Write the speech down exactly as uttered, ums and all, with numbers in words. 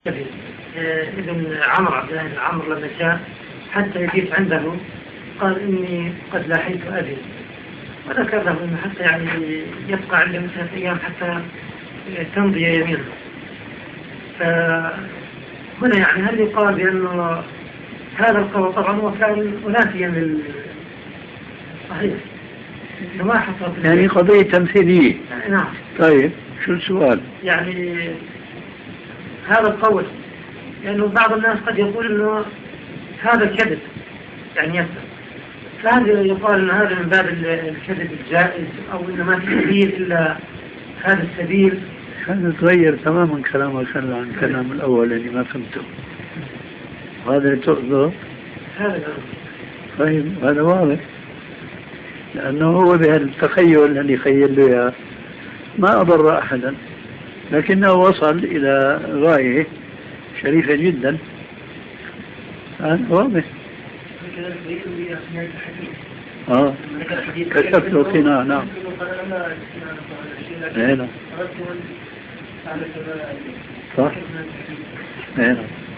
ابن عمرو عبد الله بن عمرو لما جاء حتى يجيب عنده قال إني قد لاحيت أبي، وذكر له إنه حتى يعني يبقى عنده ثلاث أيام حتى تمضي يمينه. فهنا يعني هل يقال بأنه هذا القول طبعا هو كان منافيا لل صحيح ما حصل يعني قضية تمثيلية. نعم. طيب شو السؤال؟ يعني هذا القول لأنه يعني بعض الناس قد يقول إنه هذا الكذب يعني يكذب، فهل يقال إن هذا من باب الكذب الجائز أو إنه ما في سبيل إلا هذا السبيل؟ هذا تغير تماما كلامك عن الكلام الأول اللي ما فهمته. هذا تقصده؟ هذا طيب هذا واضح، لأنه هو بهالتخيل اللي خيل له إياه ما أضر أحدا، لكنه وصل إلى غاية شريفة جدا. هذا واضح. اه كشفت له قناع. نعم. نعم صح. نعم.